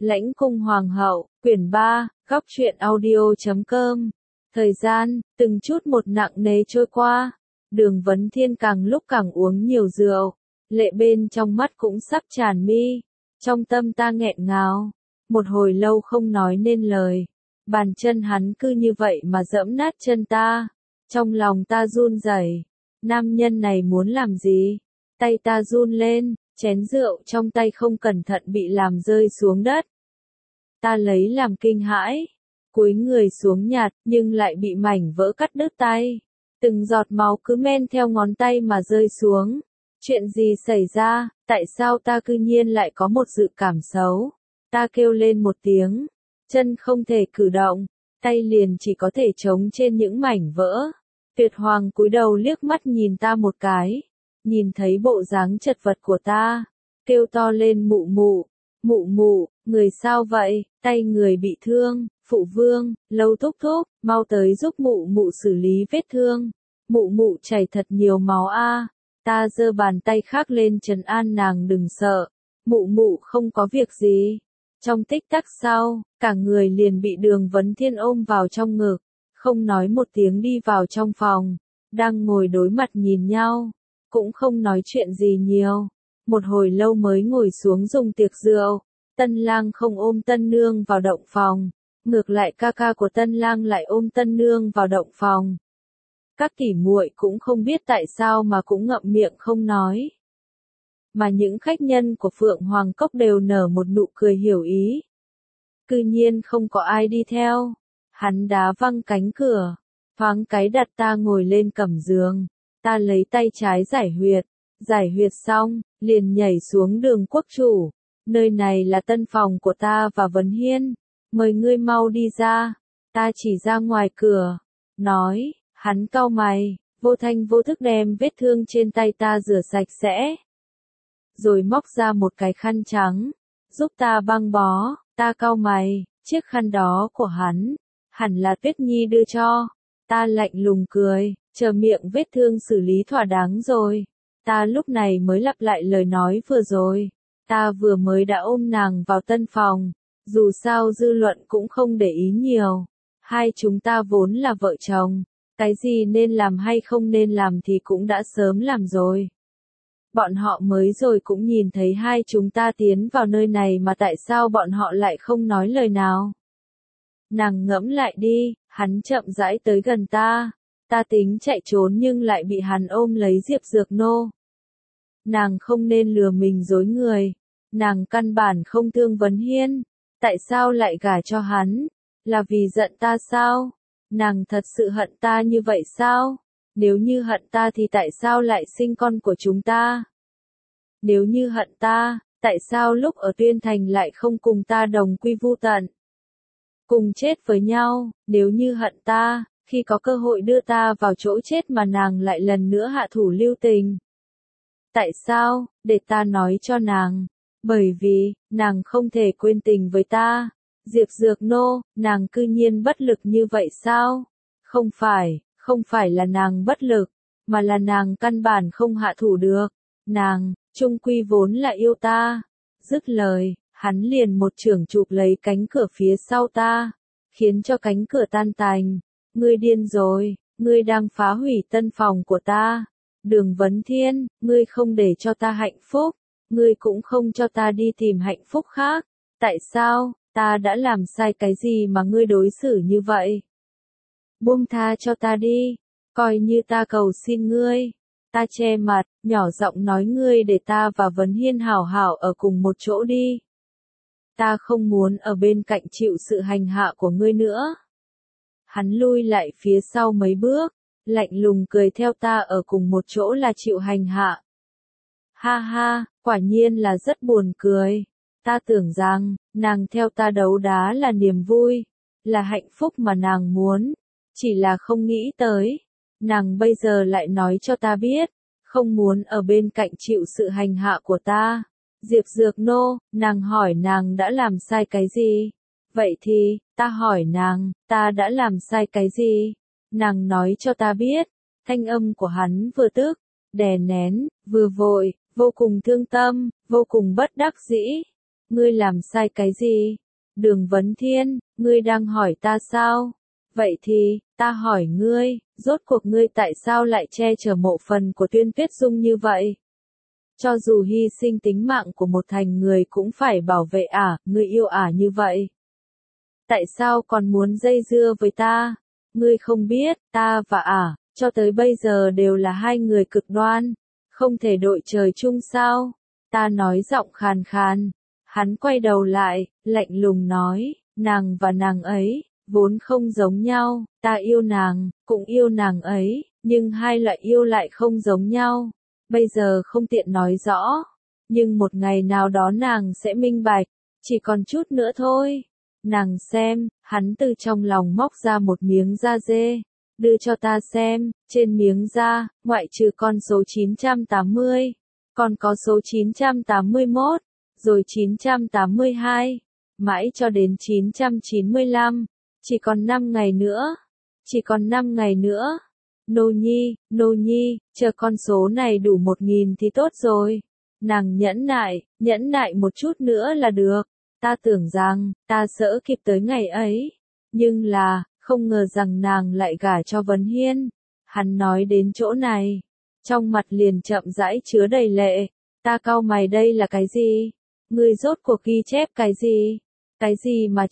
Lãnh cung hoàng hậu, quyển 3, góc truyện audio.com. Thời gian, từng chút một nặng nề trôi qua. Đường Vấn Thiên càng lúc càng uống nhiều rượu. Lệ bên trong mắt cũng sắp tràn mi. Trong tâm ta nghẹn ngào. Một hồi lâu không nói nên lời. Bàn chân hắn cứ như vậy mà giẫm nát chân ta. Trong lòng ta run rẩy. Nam nhân này muốn làm gì? Tay ta run lên. Chén rượu trong tay không cẩn thận bị làm rơi xuống đất. Ta lấy làm kinh hãi, cúi người xuống nhặt, nhưng lại bị mảnh vỡ cắt đứt tay. Từng giọt máu cứ men theo ngón tay mà rơi xuống. Chuyện gì xảy ra, tại sao ta cư nhiên lại có một dự cảm xấu? Ta kêu lên một tiếng, chân không thể cử động, tay liền chỉ có thể chống trên những mảnh vỡ. Tuyệt Hoàng cúi đầu liếc mắt nhìn ta một cái. Nhìn thấy bộ dáng chật vật của ta, kêu to lên mụ mụ, mụ mụ, người sao vậy, tay người bị thương, phụ vương, Lâu thúc thúc, mau tới giúp mụ mụ xử lý vết thương, mụ mụ chảy thật nhiều máu a. Ta giơ bàn tay khác lên trấn an nàng đừng sợ, mụ mụ không có việc gì. Trong tích tắc sau, cả người liền bị Đường Vấn Thiên ôm vào trong ngực, không nói một tiếng đi vào trong phòng, đang ngồi đối mặt nhìn nhau. Cũng không nói chuyện gì nhiều. Một hồi lâu mới ngồi xuống dùng tiệc rượu. Tân lang không ôm tân nương vào động phòng. Ngược lại ca ca của tân lang lại ôm tân nương vào động phòng. Các tỉ muội cũng không biết tại sao mà cũng ngậm miệng không nói. Mà những khách nhân của Phượng Hoàng Cốc đều nở một nụ cười hiểu ý. Cư nhiên không có ai đi theo. Hắn đá văng cánh cửa. Thoáng cái đặt ta ngồi lên cẩm giường. Ta lấy tay trái giải huyệt xong, liền nhảy xuống Đường quốc chủ. Nơi này là tân phòng của ta và Vấn Hiên, mời ngươi mau đi ra. Ta chỉ ra ngoài cửa, nói, hắn cau mày, vô thanh vô thức đem vết thương trên tay ta rửa sạch sẽ. Rồi móc ra một cái khăn trắng, giúp ta băng bó, ta cau mày, chiếc khăn đó của hắn, hẳn là Tuyết Nhi đưa cho. Ta lạnh lùng cười. Chờ miệng vết thương xử lý thỏa đáng rồi. Ta lúc này mới lặp lại lời nói vừa rồi. Ta vừa mới đã ôm nàng vào tân phòng. Dù sao dư luận cũng không để ý nhiều. Hai chúng ta vốn là vợ chồng. Cái gì nên làm hay không nên làm thì cũng đã sớm làm rồi. Bọn họ mới rồi cũng nhìn thấy hai chúng ta tiến vào nơi này mà tại sao bọn họ lại không nói lời nào. Nàng ngẫm lại đi, hắn chậm rãi tới gần ta. Ta tính chạy trốn nhưng lại bị hắn ôm lấy Diệp Dược Nô. Nàng không nên lừa mình dối người. Nàng căn bản không thương Vấn Hiên. Tại sao lại gả cho hắn? Là vì giận ta sao? Nàng thật sự hận ta như vậy sao? Nếu như hận ta thì tại sao lại sinh con của chúng ta? Nếu như hận ta, tại sao lúc ở Tuyên Thành lại không cùng ta đồng quy vu tận? Cùng chết với nhau, nếu như hận ta, khi có cơ hội đưa ta vào chỗ chết mà nàng lại lần nữa hạ thủ lưu tình. Tại sao? Để ta nói cho nàng. Bởi vì, nàng không thể quên tình với ta. Diệp Dược Nô, nàng cư nhiên bất lực như vậy sao? Không phải là nàng bất lực, mà là nàng căn bản không hạ thủ được. Nàng, chung quy vốn là yêu ta. Dứt lời, hắn liền một chưởng chụp lấy cánh cửa phía sau ta, khiến cho cánh cửa tan tành. Ngươi điên rồi, ngươi đang phá hủy tân phòng của ta. Đường Vấn Thiên, ngươi không để cho ta hạnh phúc, ngươi cũng không cho ta đi tìm hạnh phúc khác. Tại sao, ta đã làm sai cái gì mà ngươi đối xử như vậy? Buông tha cho ta đi, coi như ta cầu xin ngươi. Ta che mặt, nhỏ giọng nói ngươi để ta và Vấn Hiên hảo hảo ở cùng một chỗ đi. Ta không muốn ở bên cạnh chịu sự hành hạ của ngươi nữa. Hắn lui lại phía sau mấy bước, lạnh lùng cười theo ta ở cùng một chỗ là chịu hành hạ. Ha ha, quả nhiên là rất buồn cười. Ta tưởng rằng, nàng theo ta đấu đá là niềm vui, là hạnh phúc mà nàng muốn. Chỉ là không nghĩ tới. Nàng bây giờ lại nói cho ta biết, không muốn ở bên cạnh chịu sự hành hạ của ta. Diệp Dược Nô, nàng hỏi nàng đã làm sai cái gì? Vậy thì, ta hỏi nàng, ta đã làm sai cái gì? Nàng nói cho ta biết. Thanh âm của hắn vừa tức, đè nén, vừa vội, vô cùng thương tâm, vô cùng bất đắc dĩ. Ngươi làm sai cái gì? Đường Vấn Thiên, ngươi đang hỏi ta sao? Vậy thì, ta hỏi ngươi, rốt cuộc ngươi tại sao lại che chở mộ phần của Tuyên Tuyết Dung như vậy? Cho dù hy sinh tính mạng của một thành người cũng phải bảo vệ ngươi yêu như vậy. Tại sao còn muốn dây dưa với ta? Ngươi không biết, ta và cho tới bây giờ đều là hai người cực đoan, không thể đội trời chung sao? Ta nói giọng khàn khàn. Hắn quay đầu lại, lạnh lùng nói, nàng và nàng ấy, vốn không giống nhau, ta yêu nàng, cũng yêu nàng ấy, nhưng hai loại yêu lại không giống nhau. Bây giờ không tiện nói rõ, nhưng một ngày nào đó nàng sẽ minh bạch, chỉ còn chút nữa thôi. Nàng xem, hắn từ trong lòng móc ra một miếng da dê, đưa cho ta xem, trên miếng da, ngoại trừ con số 980, còn có số 981, rồi 982, mãi cho đến 995, chỉ còn 5 ngày nữa, chỉ còn 5 ngày nữa. Nô nhi, chờ con số này đủ 1000 thì tốt rồi. Nàng nhẫn nại một chút nữa là được. Ta tưởng rằng, ta sẽ kịp tới ngày ấy. Nhưng là, không ngờ rằng nàng lại gả cho Vấn Hiên. Hắn nói đến chỗ này, trong mặt liền chậm rãi chứa đầy lệ. Ta cau mày, đây là cái gì? Ngươi rốt cuộc ghi chép cái gì? Cái gì mà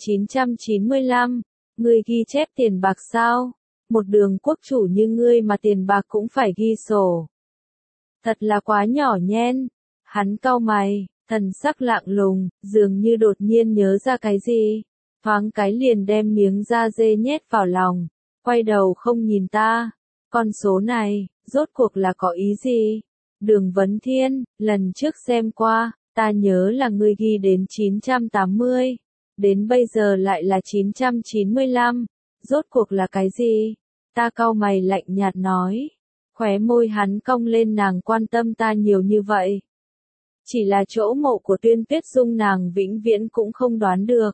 995? Ngươi ghi chép tiền bạc sao? Một đường quốc chủ như ngươi mà tiền bạc cũng phải ghi sổ. Thật là quá nhỏ nhen. Hắn cau mày, thần sắc lạnh lùng, dường như đột nhiên nhớ ra cái gì. Thoáng cái liền đem miếng da dê nhét vào lòng, quay đầu không nhìn ta. Con số này, rốt cuộc là có ý gì? Đường Vấn Thiên, lần trước xem qua, ta nhớ là ngươi ghi đến 980, đến bây giờ lại là 995, rốt cuộc là cái gì? Ta cau mày lạnh nhạt nói, khóe môi hắn cong lên, nàng quan tâm ta nhiều như vậy. Chỉ là chỗ mộ của Tuyên Tuyết Dung nàng vĩnh viễn cũng không đoán được.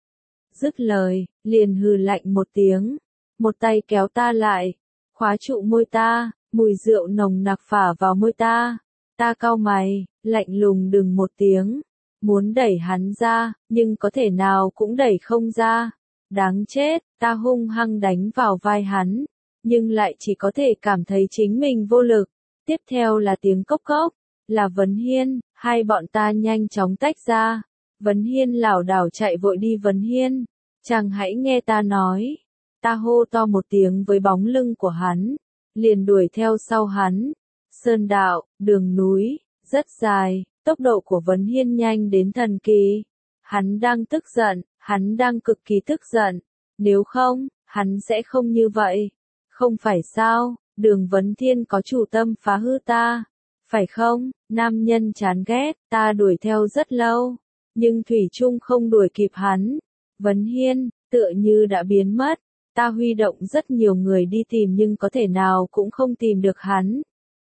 Dứt lời, liền hừ lạnh một tiếng, một tay kéo ta lại, khóa trụ môi ta, mùi rượu nồng nặc phả vào môi ta. Ta cau mày, lạnh lùng đừng một tiếng, muốn đẩy hắn ra, nhưng có thể nào cũng đẩy không ra. Đáng chết, ta hung hăng đánh vào vai hắn, nhưng lại chỉ có thể cảm thấy chính mình vô lực. Tiếp theo là tiếng cốc cốc, là Vấn Hiên, hai bọn ta nhanh chóng tách ra. Vấn Hiên lảo đảo chạy vội đi. Vấn Hiên, chàng hãy nghe ta nói. Ta hô to một tiếng với bóng lưng của hắn, liền đuổi theo sau hắn. Sơn đạo, đường núi, rất dài, tốc độ của Vấn Hiên nhanh đến thần kỳ. Hắn đang tức giận, hắn đang cực kỳ tức giận. Nếu không, hắn sẽ không như vậy. Không phải sao, Đường Vấn Thiên có chủ tâm phá hư ta. Phải không, nam nhân chán ghét, ta đuổi theo rất lâu, nhưng thủy chung không đuổi kịp hắn. Vấn Hiên, tựa như đã biến mất, ta huy động rất nhiều người đi tìm nhưng có thể nào cũng không tìm được hắn.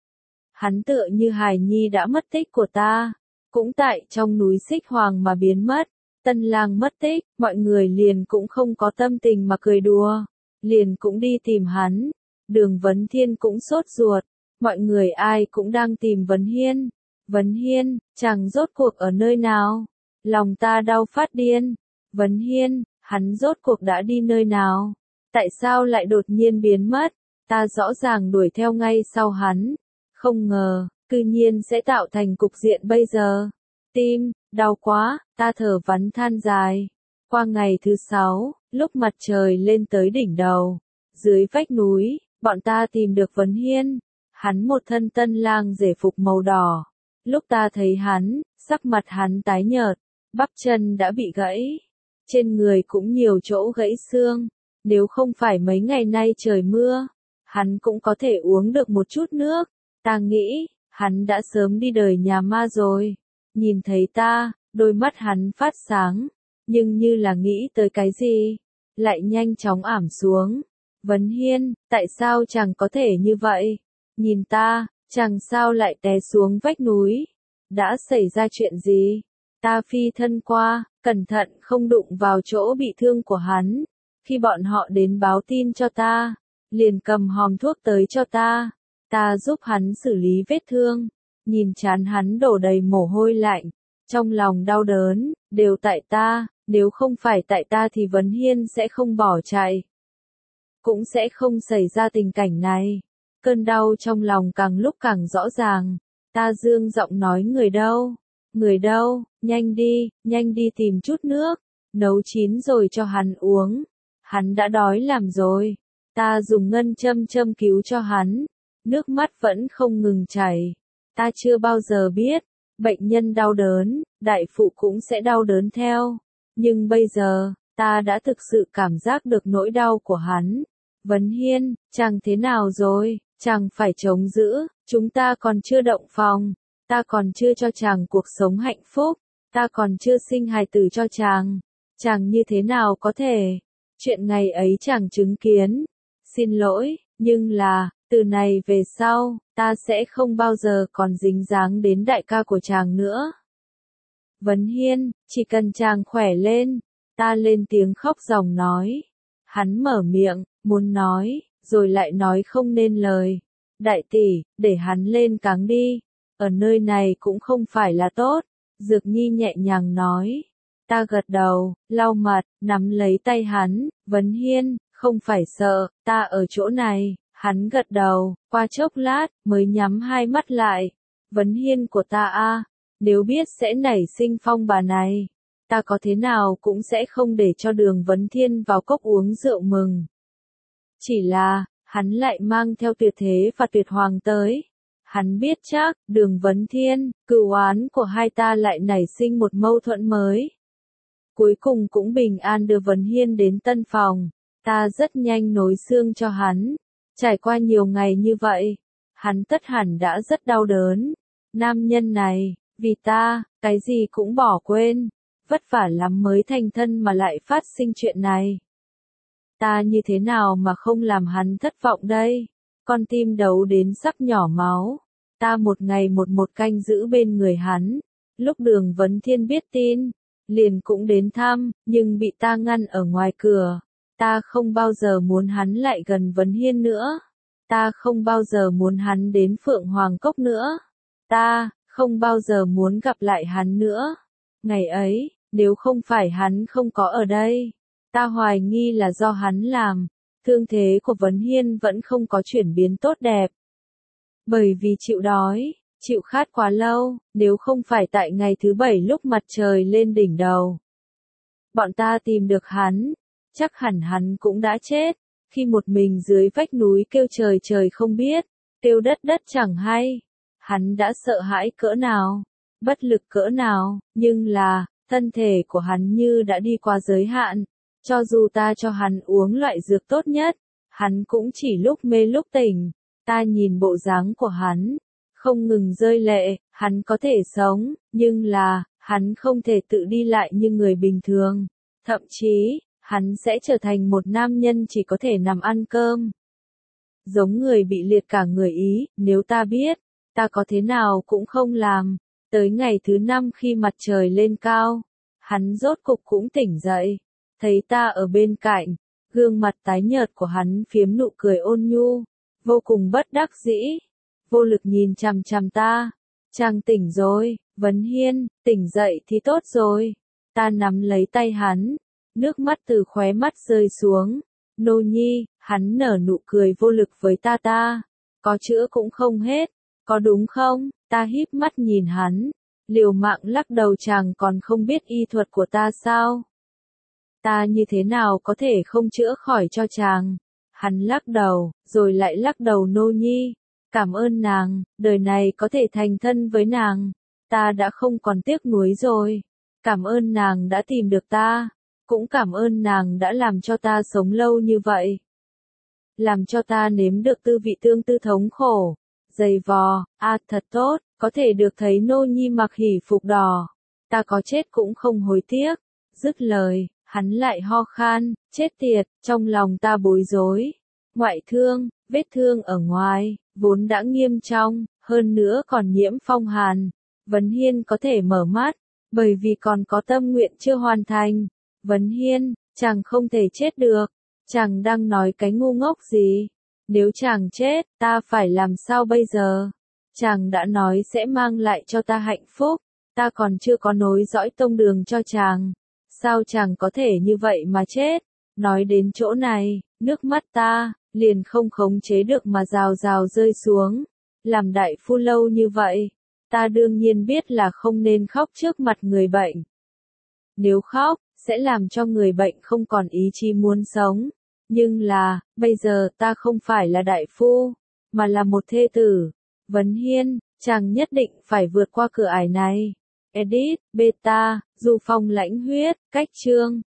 Hắn tựa như hài nhi đã mất tích của ta, cũng tại trong núi Xích Hoàng mà biến mất. Tân lang mất tích, mọi người liền cũng không có tâm tình mà cười đùa, liền cũng đi tìm hắn. Đường Vấn Thiên cũng sốt ruột, mọi người ai cũng đang tìm Vấn Hiên. Vấn Hiên, chàng rốt cuộc ở nơi nào? Lòng ta đau phát điên. Vấn Hiên, hắn rốt cuộc đã đi nơi nào? Tại sao lại đột nhiên biến mất? Ta rõ ràng đuổi theo ngay sau hắn. Không ngờ, cư nhiên sẽ tạo thành cục diện bây giờ. Tim, đau quá, ta thở vắn than dài. Qua ngày thứ 6, lúc mặt trời lên tới đỉnh đầu, dưới vách núi, bọn ta tìm được Vấn Hiên. Hắn một thân tân lang rể phục màu đỏ. Lúc ta thấy hắn, sắc mặt hắn tái nhợt, bắp chân đã bị gãy. Trên người cũng nhiều chỗ gãy xương. Nếu không phải mấy ngày nay trời mưa, hắn cũng có thể uống được một chút nước. Ta nghĩ, hắn đã sớm đi đời nhà ma rồi. Nhìn thấy ta, đôi mắt hắn phát sáng, nhưng như là nghĩ tới cái gì, lại nhanh chóng ảm xuống. Vấn Hiên, tại sao chàng có thể như vậy? Nhìn ta, chàng sao lại té xuống vách núi? Đã xảy ra chuyện gì? Ta phi thân qua, cẩn thận không đụng vào chỗ bị thương của hắn. Khi bọn họ đến báo tin cho ta, liền cầm hòm thuốc tới cho ta. Ta giúp hắn xử lý vết thương. Nhìn trán hắn đổ đầy mồ hôi lạnh, Trong lòng đau đớn, đều tại ta, nếu không phải tại ta thì Vấn Hiên sẽ không bỏ chạy. Cũng sẽ không xảy ra tình cảnh này. Cơn đau trong lòng càng lúc càng rõ ràng. Ta dương giọng nói người đâu? Người đâu? Nhanh đi tìm chút nước. Nấu chín rồi cho hắn uống. Hắn đã đói làm rồi. Ta dùng ngân châm cứu cho hắn. Nước mắt vẫn không ngừng chảy. Ta chưa bao giờ biết. Bệnh nhân đau đớn, đại phụ cũng sẽ đau đớn theo. Nhưng bây giờ, ta đã thực sự cảm giác được nỗi đau của hắn. Vấn Hiên, chàng thế nào rồi? Chàng phải chống giữ, chúng ta còn chưa động phòng. Ta còn chưa cho chàng cuộc sống hạnh phúc. Ta còn chưa sinh hài tử cho chàng. Chàng như thế nào có thể? Chuyện ngày ấy chàng chứng kiến. Xin lỗi, nhưng là, từ này về sau, ta sẽ không bao giờ còn dính dáng đến đại ca của chàng nữa. Vấn Hiên, chỉ cần chàng khỏe lên, ta lên tiếng khóc ròng nói. Hắn mở miệng, muốn nói, rồi lại nói không nên lời. Đại tỷ, để hắn lên cáng đi, ở nơi này cũng không phải là tốt. Dược Nhi nhẹ nhàng nói. Ta gật đầu, lau mặt, nắm lấy tay hắn. Vấn Hiên, không phải sợ, ta ở chỗ này. Hắn gật đầu, qua chốc lát, mới nhắm hai mắt lại. Vấn Hiên của ta a, nếu biết sẽ nảy sinh phong bà này, ta có thế nào cũng sẽ không để cho Đường Vấn Thiên vào cốc uống rượu mừng. Chỉ là, hắn lại mang theo Tuyệt Thế và Tuyệt Hoàng tới. Hắn biết chắc, Đường Vấn Thiên, cửu oán của hai ta lại nảy sinh một mâu thuẫn mới. Cuối cùng cũng bình an đưa Vấn Hiên đến tân phòng. Ta rất nhanh nối xương cho hắn. Trải qua nhiều ngày như vậy, hắn tất hẳn đã rất đau đớn. Nam nhân này, vì ta, cái gì cũng bỏ quên. Vất vả lắm mới thành thân mà lại phát sinh chuyện này. Ta như thế nào mà không làm hắn thất vọng đây? Con tim đấu đến sắp nhỏ máu. Ta một ngày một canh giữ bên người hắn. Lúc Đường Vấn Thiên biết tin, liền cũng đến thăm, nhưng bị ta ngăn ở ngoài cửa. Ta không bao giờ muốn hắn lại gần Vấn Hiên nữa. Ta không bao giờ muốn hắn đến Phượng Hoàng Cốc nữa. Ta không bao giờ muốn gặp lại hắn nữa. Ngày ấy, nếu không phải hắn không có ở đây, ta hoài nghi là do hắn làm. Thương thế của Vấn Hiên vẫn không có chuyển biến tốt đẹp. Bởi vì chịu đói, chịu khát quá lâu, nếu không phải tại ngày thứ 7 lúc mặt trời lên đỉnh đầu. Bọn ta tìm được hắn, chắc hẳn hắn cũng đã chết, khi một mình dưới vách núi kêu trời trời không biết, kêu đất đất chẳng hay. Hắn đã sợ hãi cỡ nào, bất lực cỡ nào, nhưng là, thân thể của hắn như đã đi qua giới hạn. Cho dù ta cho hắn uống loại dược tốt nhất, hắn cũng chỉ lúc mê lúc tỉnh. Ta nhìn bộ dáng của hắn, không ngừng rơi lệ. Hắn có thể sống, nhưng là, hắn không thể tự đi lại như người bình thường. Thậm chí, hắn sẽ trở thành một nam nhân chỉ có thể nằm ăn cơm. Giống người bị liệt cả người ý. Nếu ta biết, ta có thế nào cũng không làm. Tới ngày thứ 5 khi mặt trời lên cao, hắn rốt cục cũng tỉnh dậy. Thấy ta ở bên cạnh, gương mặt tái nhợt của hắn phiếm nụ cười ôn nhu, vô cùng bất đắc dĩ, vô lực nhìn chằm chằm ta. Chàng tỉnh rồi, Vấn Hiên, tỉnh dậy thì tốt rồi. Ta nắm lấy tay hắn, nước mắt từ khóe mắt rơi xuống. Nô nhi, hắn nở nụ cười vô lực với ta. Có chữa cũng không hết, có đúng không? Ta híp mắt nhìn hắn, liều mạng lắc đầu. Chàng còn không biết y thuật của ta sao? Ta như thế nào có thể không chữa khỏi cho chàng? Hắn lắc đầu, rồi lại lắc đầu. Nô nhi, cảm ơn nàng, đời này có thể thành thân với nàng, ta đã không còn tiếc nuối rồi. Cảm ơn nàng đã tìm được ta, cũng cảm ơn nàng đã làm cho ta sống lâu như vậy. Làm cho ta nếm được tư vị tương tư thống khổ, dày vò. Thật tốt, có thể được thấy nô nhi mặc hỉ phục đỏ. Ta có chết cũng không hối tiếc. Dứt lời, hắn lại ho khan, chết tiệt, trong lòng ta bối rối. Ngoại thương, vết thương ở ngoài, vốn đã nghiêm trọng, hơn nữa còn nhiễm phong hàn. Vấn Hiên có thể mở mắt, bởi vì còn có tâm nguyện chưa hoàn thành. Vấn Hiên, chàng không thể chết được. Chàng đang nói cái ngu ngốc gì? Nếu chàng chết, ta phải làm sao bây giờ? Chàng đã nói sẽ mang lại cho ta hạnh phúc. ta còn chưa có nối dõi tông đường cho chàng. Sao chàng có thể như vậy mà chết? Nói đến chỗ này, nước mắt ta liền không khống chế được mà rào rào rơi xuống. Làm đại phu lâu như vậy, ta đương nhiên biết là không nên khóc trước mặt người bệnh. Nếu khóc, sẽ làm cho người bệnh không còn ý chí muốn sống. Nhưng là, bây giờ ta không phải là đại phu, mà là một thê tử. Vấn Hiên, chàng nhất định phải vượt qua cửa ải này. Edit, beta, Du Phong lãnh huyết, cách chương.